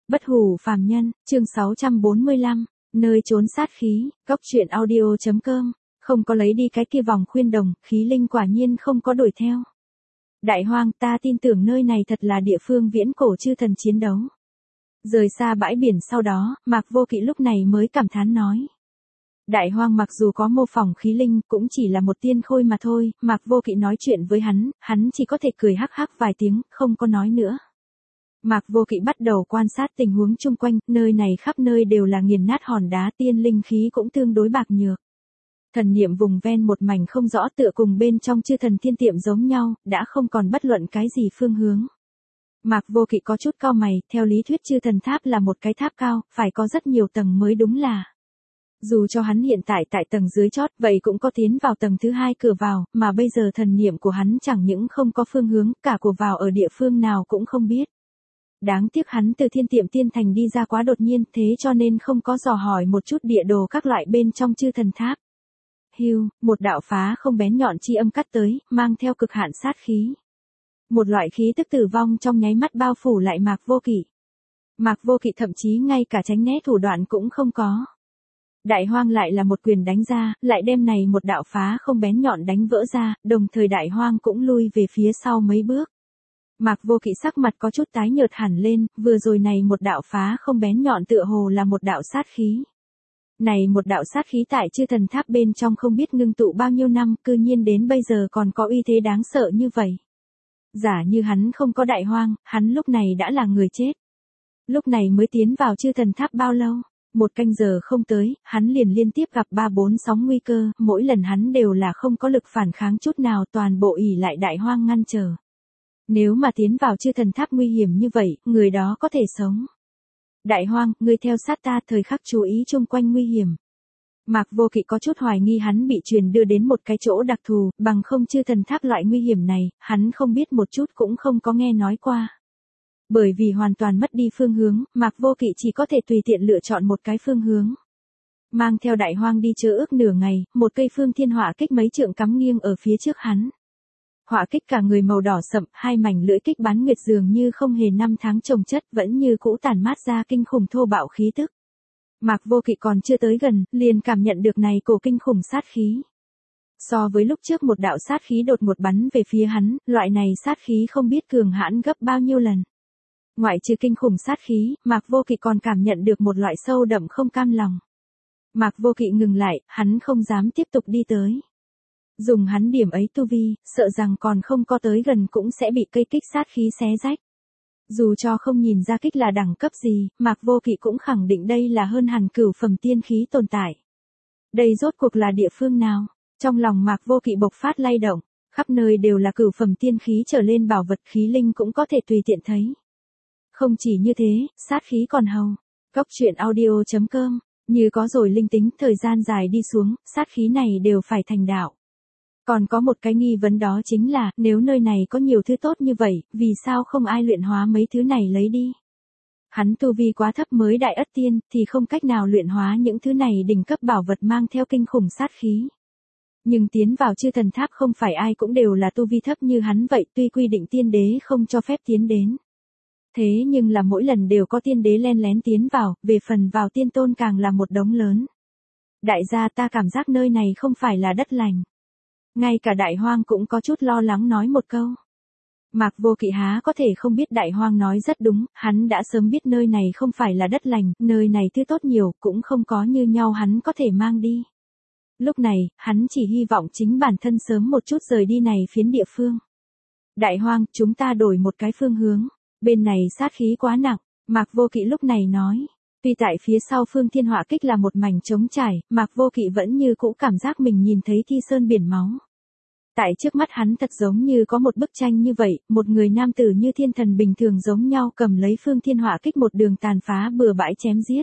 Bất hủ phàm nhân, chương 645, nơi trốn sát khí, góc truyện audio.com, không có lấy đi cái kia vòng khuyên đồng, khí linh quả nhiên không có đuổi theo. Đại hoang, ta tin tưởng nơi này thật là địa phương viễn cổ chư thần chiến đấu. Rời xa bãi biển sau đó, Mạc Vô Kỵ lúc này mới cảm thán nói. Đại hoang mặc dù có mô phỏng khí linh cũng chỉ là một tiên khôi mà thôi, Mạc Vô Kỵ nói chuyện với hắn chỉ có thể cười hắc hắc vài tiếng, không có nói nữa. Mạc Vô Kỵ bắt đầu quan sát tình huống chung quanh, nơi này khắp nơi đều là nghiền nát hòn đá, tiên linh khí cũng tương đối bạc nhược. Thần niệm vùng ven một mảnh không rõ, tựa cùng bên trong chư thần thiên tiệm giống nhau, đã không còn bất luận cái gì phương hướng. Mạc Vô Kỵ có chút cau mày, theo lý thuyết chư thần tháp là một cái tháp cao, phải có rất nhiều tầng mới đúng là. Dù cho hắn hiện tại tại tầng dưới chót, vậy cũng có tiến vào tầng thứ hai cửa vào, mà bây giờ thần niệm của hắn chẳng những không có phương hướng, cả của vào ở địa phương nào cũng không biết. Đáng tiếc hắn từ thiên tiệm tiên thành đi ra quá đột nhiên, thế cho nên không có dò hỏi một chút địa đồ các loại bên trong chư thần tháp. Hưu, một đạo phá không bén nhọn chi âm cắt tới, mang theo cực hạn sát khí. Một loại khí tức tử vong trong nháy mắt bao phủ lại Mạc Vô Kỵ. Mạc Vô Kỵ thậm chí ngay cả tránh né thủ đoạn cũng không có. Đại hoang lại là một quyền đánh ra, lại đem này một đạo phá không bén nhọn đánh vỡ ra, đồng thời đại hoang cũng lui về phía sau mấy bước. Mạc Vô Kỵ sắc mặt có chút tái nhợt hẳn lên, vừa rồi này một đạo phá không bén nhọn tựa hồ là một đạo sát khí. Này một đạo sát khí tại chư thần tháp bên trong không biết ngưng tụ bao nhiêu năm, cư nhiên đến bây giờ còn có uy thế đáng sợ như vậy. Giả như hắn không có đại hoang, hắn lúc này đã là người chết. Lúc này mới tiến vào chư thần tháp bao lâu? Một canh giờ không tới, hắn liền liên tiếp gặp 3-4 sóng nguy cơ, mỗi lần hắn đều là không có lực phản kháng chút nào, toàn bộ ỷ lại đại hoang ngăn trở. Nếu mà tiến vào chư thần tháp nguy hiểm như vậy, người đó có thể sống. Đại hoang, ngươi theo sát ta, thời khắc chú ý chung quanh nguy hiểm. Mạc Vô Kỵ có chút hoài nghi hắn bị truyền đưa đến một cái chỗ đặc thù, bằng không chư thần tháp loại nguy hiểm này, hắn không biết một chút cũng không có nghe nói qua. Bởi vì hoàn toàn mất đi phương hướng, Mạc Vô Kỵ chỉ có thể tùy tiện lựa chọn một cái phương hướng. Mang theo đại hoang đi chớ ước nửa ngày, một cây phương thiên hỏa kích mấy trượng cắm nghiêng ở phía trước hắn. Hỏa kích cả người màu đỏ sậm, hai mảnh lưỡi kích bán nguyệt dường như không hề năm tháng trồng chất, vẫn như cũ tản mát ra kinh khủng thô bạo khí tức. Mạc Vô Kỵ còn chưa tới gần, liền cảm nhận được này cổ kinh khủng sát khí. So với lúc trước một đạo sát khí đột ngột bắn về phía hắn, loại này sát khí không biết cường hãn gấp bao nhiêu lần. Ngoại trừ kinh khủng sát khí, Mạc Vô Kỵ còn cảm nhận được một loại sâu đậm không cam lòng. Mạc Vô Kỵ ngừng lại, hắn không dám tiếp tục đi tới. Dùng hắn điểm ấy tu vi, sợ rằng còn không có tới gần cũng sẽ bị cây kích sát khí xé rách. Dù cho không nhìn ra kích là đẳng cấp gì, Mạc Vô Kỵ cũng khẳng định đây là hơn hẳn cửu phẩm tiên khí tồn tại. Đây rốt cuộc là địa phương nào? Trong lòng Mạc Vô Kỵ bộc phát lay động, khắp nơi đều là cửu phẩm tiên khí trở lên bảo vật, khí linh cũng có thể tùy tiện thấy. Không chỉ như thế, sát khí còn hầu. Góc truyện audio.com, như có rồi linh tính, thời gian dài đi xuống, sát khí này đều phải thành đạo. Còn có một cái nghi vấn đó chính là, nếu nơi này có nhiều thứ tốt như vậy, vì sao không ai luyện hóa mấy thứ này lấy đi? Hắn tu vi quá thấp mới đại ất tiên, thì không cách nào luyện hóa những thứ này đỉnh cấp bảo vật mang theo kinh khủng sát khí. Nhưng tiến vào chư thần tháp không phải ai cũng đều là tu vi thấp như hắn vậy, tuy quy định tiên đế không cho phép tiến đến. Thế nhưng là mỗi lần đều có tiên đế len lén tiến vào, về phần vào tiên tôn càng là một đống lớn. Đại gia, ta cảm giác nơi này không phải là đất lành. Ngay cả đại hoang cũng có chút lo lắng nói một câu. Mạc Vô Kỵ há có thể không biết đại hoang nói rất đúng, hắn đã sớm biết nơi này không phải là đất lành, nơi này thứ tốt nhiều, cũng không có như nhau hắn có thể mang đi. Lúc này, hắn chỉ hy vọng chính bản thân sớm một chút rời đi này phiến địa phương. Đại hoang, chúng ta đổi một cái phương hướng, bên này sát khí quá nặng, Mạc Vô Kỵ lúc này nói. Tuy tại phía sau phương thiên hỏa kích là một mảnh trống trải, Mạc Vô Kỵ vẫn như cũ cảm giác mình nhìn thấy thi sơn biển máu. Tại trước mắt hắn thật giống như có một bức tranh như vậy, một người nam tử như thiên thần bình thường giống nhau cầm lấy phương thiên hỏa kích một đường tàn phá bừa bãi chém giết.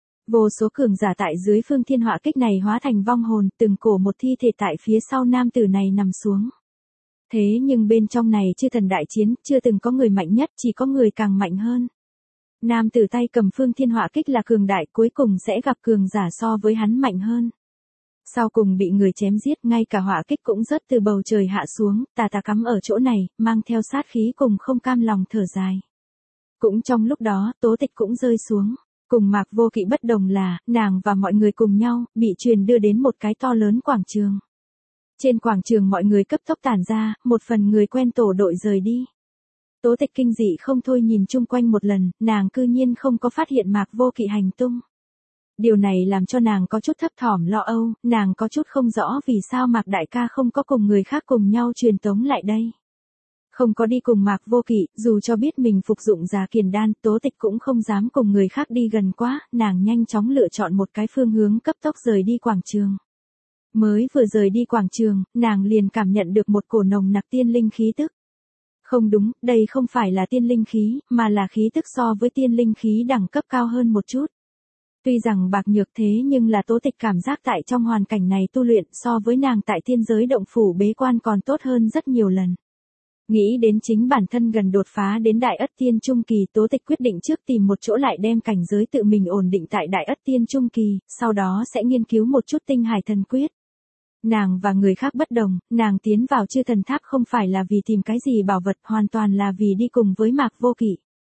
Vô số cường giả tại dưới phương thiên hỏa kích này hóa thành vong hồn, từng cổ một thi thể tại phía sau nam tử này nằm xuống. Thế nhưng bên trong này chư thần đại chiến, chưa từng có người mạnh nhất, chỉ có người càng mạnh hơn. Nam tử tay cầm phương thiên hỏa kích là cường đại, cuối cùng sẽ gặp cường giả so với hắn mạnh hơn. Sau cùng bị người chém giết, ngay cả hỏa kích cũng rớt từ bầu trời hạ xuống, tà cắm ở chỗ này, mang theo sát khí cùng không cam lòng thở dài. Cũng trong lúc đó, tố tịch cũng rơi xuống. Cùng Mạc Vô Kỵ bất đồng là, nàng và mọi người cùng nhau, bị truyền đưa đến một cái to lớn quảng trường. Trên quảng trường mọi người cấp tốc tản ra, một phần người quen tổ đội rời đi. Tố tịch kinh dị không thôi nhìn chung quanh một lần, nàng cư nhiên không có phát hiện Mạc Vô Kỵ hành tung. Điều này làm cho nàng có chút thấp thỏm lo âu, nàng có chút không rõ vì sao Mạc đại ca không có cùng người khác cùng nhau truyền tống lại đây. Không có đi cùng Mạc Vô Kỵ, dù cho biết mình phục dụng Già Kiền Đan, tố tịch cũng không dám cùng người khác đi gần quá, nàng nhanh chóng lựa chọn một cái phương hướng cấp tốc rời đi quảng trường. Mới vừa rời đi quảng trường, nàng liền cảm nhận được một cổ nồng nặc tiên linh khí tức. Không đúng, đây không phải là tiên linh khí, mà là khí tức so với tiên linh khí đẳng cấp cao hơn một chút. Tuy rằng bạc nhược thế nhưng là tố tịch cảm giác tại trong hoàn cảnh này tu luyện so với nàng tại tiên giới động phủ bế quan còn tốt hơn rất nhiều lần. Nghĩ đến chính bản thân gần đột phá đến Đại Ất Tiên Trung Kỳ, tố tịch quyết định trước tìm một chỗ lại đem cảnh giới tự mình ổn định tại Đại Ất Tiên Trung Kỳ, sau đó sẽ nghiên cứu một chút Tinh Hải Thần Quyết. Nàng và người khác bất đồng, nàng tiến vào Chư Thần Tháp không phải là vì tìm cái gì bảo vật, hoàn toàn là vì đi cùng với Mạc Vô Kỵ.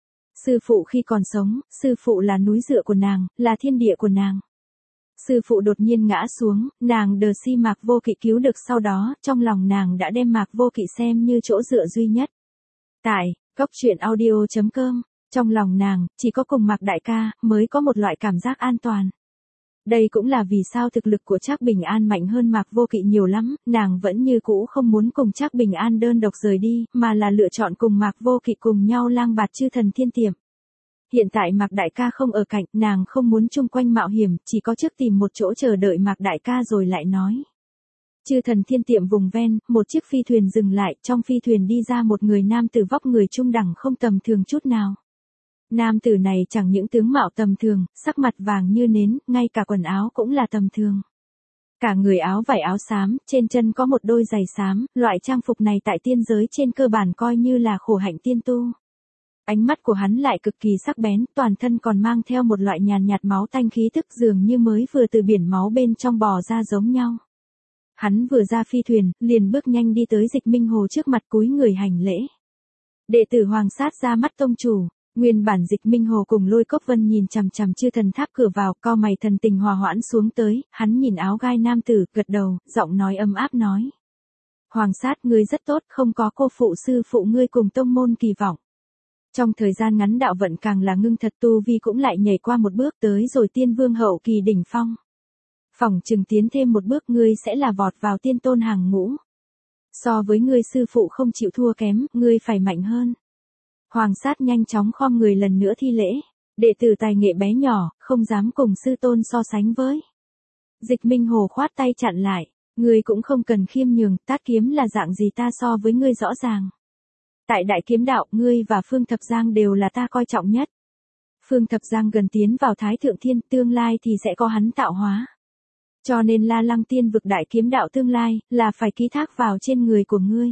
Sư phụ khi còn sống, sư phụ là núi dựa của nàng, là thiên địa của nàng. Sư phụ đột nhiên ngã xuống, nàng đờ si Mạc Vô Kỵ cứu được, sau đó, trong lòng nàng đã đem Mạc Vô Kỵ xem như chỗ dựa duy nhất. Tại, coctruyện.audio.com, trong lòng nàng, chỉ có cùng Mạc đại ca, mới có một loại cảm giác an toàn. Đây cũng là vì sao thực lực của Trác Bình An mạnh hơn Mạc Vô Kỵ nhiều lắm, nàng vẫn như cũ không muốn cùng Trác Bình An đơn độc rời đi, mà là lựa chọn cùng Mạc Vô Kỵ cùng nhau lang bạt Chư Thần Thiên Tiệm. Hiện tại Mạc đại ca không ở cạnh, nàng không muốn chung quanh mạo hiểm, chỉ có trước tìm một chỗ chờ đợi Mạc đại ca rồi lại nói. Chư Thần Thiên Tiệm vùng ven, một chiếc phi thuyền dừng lại, trong phi thuyền đi ra một người nam tử vóc người trung đẳng không tầm thường chút nào. Nam tử này chẳng những tướng mạo tầm thường, sắc mặt vàng như nến, ngay cả quần áo cũng là tầm thường. Cả người áo vải áo xám, trên chân có một đôi giày xám, loại trang phục này tại tiên giới trên cơ bản coi như là khổ hạnh tiên tu. Ánh mắt của hắn lại cực kỳ sắc bén, toàn thân còn mang theo một loại nhàn nhạt máu tanh khí tức dường như mới vừa từ biển máu bên trong bò ra giống nhau. Hắn vừa ra phi thuyền, liền bước nhanh đi tới Dịch Minh Hồ trước mặt cúi người hành lễ. Đệ tử Hoàng Sát ra mắt tông chủ. Nguyên bản Dịch Minh Hồ cùng Lôi Cốc Vân nhìn chằm chằm Chư Thần Tháp cửa vào, cau mày thần tình hòa hoãn xuống tới, hắn nhìn áo gai nam tử, gật đầu, giọng nói ấm áp nói. Hoàng Sát, ngươi rất tốt, không có cô phụ sư phụ ngươi cùng tông môn kỳ vọng. Trong thời gian ngắn đạo vận càng là ngưng thật, tu vi cũng lại nhảy qua một bước tới rồi tiên vương hậu kỳ đỉnh phong. Phỏng chừng tiến thêm một bước ngươi sẽ là vọt vào tiên tôn hàng ngũ. So với ngươi sư phụ không chịu thua kém, ngươi phải mạnh hơn. Hoàng Sát nhanh chóng khom người lần nữa thi lễ, đệ tử tài nghệ bé nhỏ, không dám cùng sư tôn so sánh với. Dịch Minh Hồ khoát tay chặn lại, ngươi cũng không cần khiêm nhường, Tát Kiếm là dạng gì ta so với ngươi rõ ràng. Tại Đại Kiếm Đạo, ngươi và Phương Thập Giang đều là ta coi trọng nhất. Phương Thập Giang gần tiến vào Thái Thượng Thiên, tương lai thì sẽ có hắn tạo hóa. Cho nên La Lăng Tiên vực Đại Kiếm Đạo tương lai, là phải ký thác vào trên người của ngươi.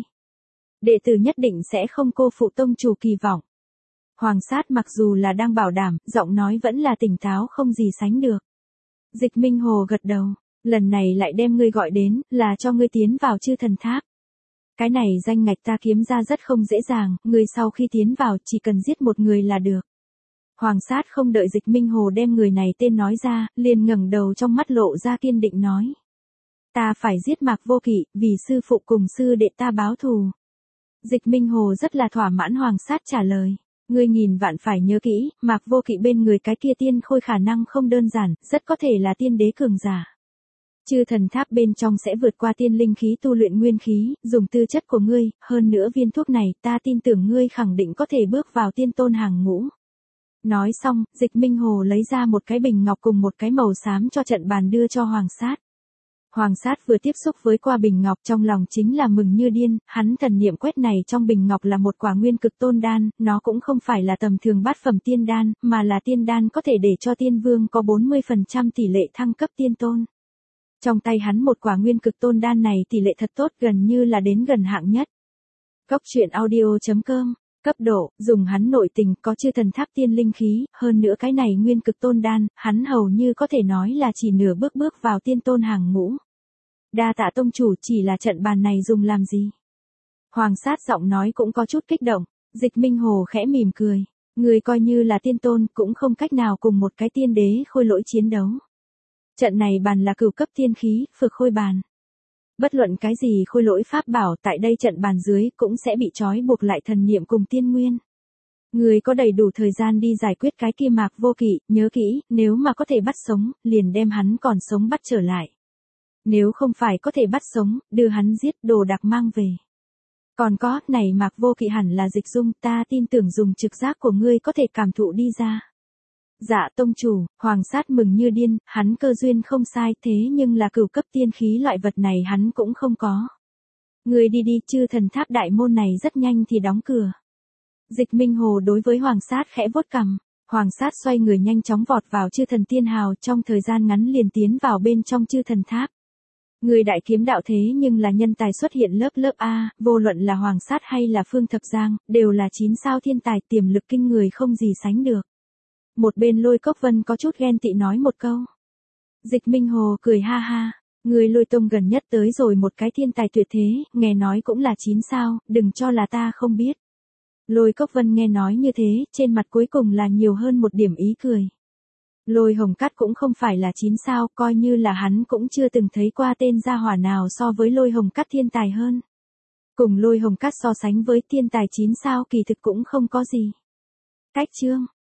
Đệ tử nhất định sẽ không cô phụ tông chủ kỳ vọng. Hoàng Sát mặc dù là đang bảo đảm, giọng nói vẫn là tỉnh táo không gì sánh được. Dịch Minh Hồ gật đầu, lần này lại đem ngươi gọi đến, là cho ngươi tiến vào Chư Thần Tháp. Cái này danh ngạch ta kiếm ra rất không dễ dàng, ngươi sau khi tiến vào chỉ cần giết một người là được. Hoàng Sát không đợi Dịch Minh Hồ đem người này tên nói ra, liền ngẩng đầu trong mắt lộ ra kiên định nói. Ta phải giết Mạc Vô Kỵ, vì sư phụ cùng sư đệ ta báo thù. Dịch Minh Hồ rất là thỏa mãn. Hoàng Sát trả lời. Ngươi nghìn vạn phải nhớ kỹ, Mạc Vô Kỵ bên người cái kia tiên khôi khả năng không đơn giản, rất có thể là tiên đế cường giả. Chư Thần Tháp bên trong sẽ vượt qua tiên linh khí tu luyện nguyên khí, dùng tư chất của ngươi, hơn nữa viên thuốc này, ta tin tưởng ngươi khẳng định có thể bước vào tiên tôn hàng ngũ. Nói xong, Dịch Minh Hồ lấy ra một cái bình ngọc cùng một cái màu xám cho trận bàn đưa cho Hoàng Sát. Hoàng Sát vừa tiếp xúc với qua bình ngọc trong lòng chính là mừng như điên, hắn thần niệm quét này trong bình ngọc là một quả nguyên cực tôn đan, nó cũng không phải là tầm thường bát phẩm tiên đan, mà là tiên đan có thể để cho tiên vương có 40% tỷ lệ thăng cấp tiên tôn. Trong tay hắn một quả nguyên cực tôn đan này tỷ lệ thật tốt, gần như là đến gần hạng nhất. Coctruyện.audio.com, cấp độ, dùng hắn nội tình, có Chư Thần Tháp tiên linh khí, hơn nữa cái này nguyên cực tôn đan, hắn hầu như có thể nói là chỉ nửa bước vào tiên tôn hàng ngũ. Đa tạ tông chủ, chỉ là trận bàn này dùng làm gì? Hoàng Sát giọng nói cũng có chút kích động. Dịch Minh Hồ khẽ mỉm cười. Người coi như là tiên tôn cũng không cách nào cùng một cái tiên đế khôi lỗi chiến đấu. Trận này bàn là cửu cấp tiên khí, phược khôi bàn. Bất luận cái gì khôi lỗi pháp bảo tại đây trận bàn dưới cũng sẽ bị trói buộc lại thần niệm cùng tiên nguyên. Người có đầy đủ thời gian đi giải quyết cái kia Mạc Vô Kỵ, nhớ kỹ, nếu mà có thể bắt sống, liền đem hắn còn sống bắt trở lại. Nếu không phải có thể bắt sống, đưa hắn giết đồ đặc mang về. Còn có, này Mạc Vô Kỵ hẳn là Dịch Dung, ta tin tưởng dùng trực giác của ngươi có thể cảm thụ đi ra. Dạ tông chủ, Hoàng Sát mừng như điên, hắn cơ duyên không sai thế nhưng là cửu cấp tiên khí loại vật này hắn cũng không có. Ngươi đi đi, chư thần tháp đại môn này rất nhanh thì đóng cửa. Dịch Minh Hồ đối với Hoàng Sát khẽ vuốt cằm, Hoàng Sát xoay người nhanh chóng vọt vào chư thần tiên hào trong thời gian ngắn liền tiến vào bên trong chư thần tháp. Người đại kiếm đạo thế nhưng là nhân tài xuất hiện lớp lớp A, vô luận là Hoàng Sát hay là Phương Thập Giang, đều là 9 sao thiên tài tiềm lực kinh người không gì sánh được. Một bên Lôi Cốc Vân có chút ghen tị nói một câu. Dịch Minh Hồ cười ha ha, người Lôi Tông gần nhất tới rồi một cái thiên tài tuyệt thế, nghe nói cũng là 9 sao, đừng cho là ta không biết. Lôi Cốc Vân nghe nói như thế, trên mặt cuối cùng là nhiều hơn một điểm ý cười. Lôi Hồng Cát cũng không phải là 9 sao, coi như là hắn cũng chưa từng thấy qua tên gia hỏa nào so với Lôi Hồng Cát thiên tài hơn. Cùng Lôi Hồng Cát so sánh với thiên tài 9 sao kỳ thực cũng không có gì. Cách chương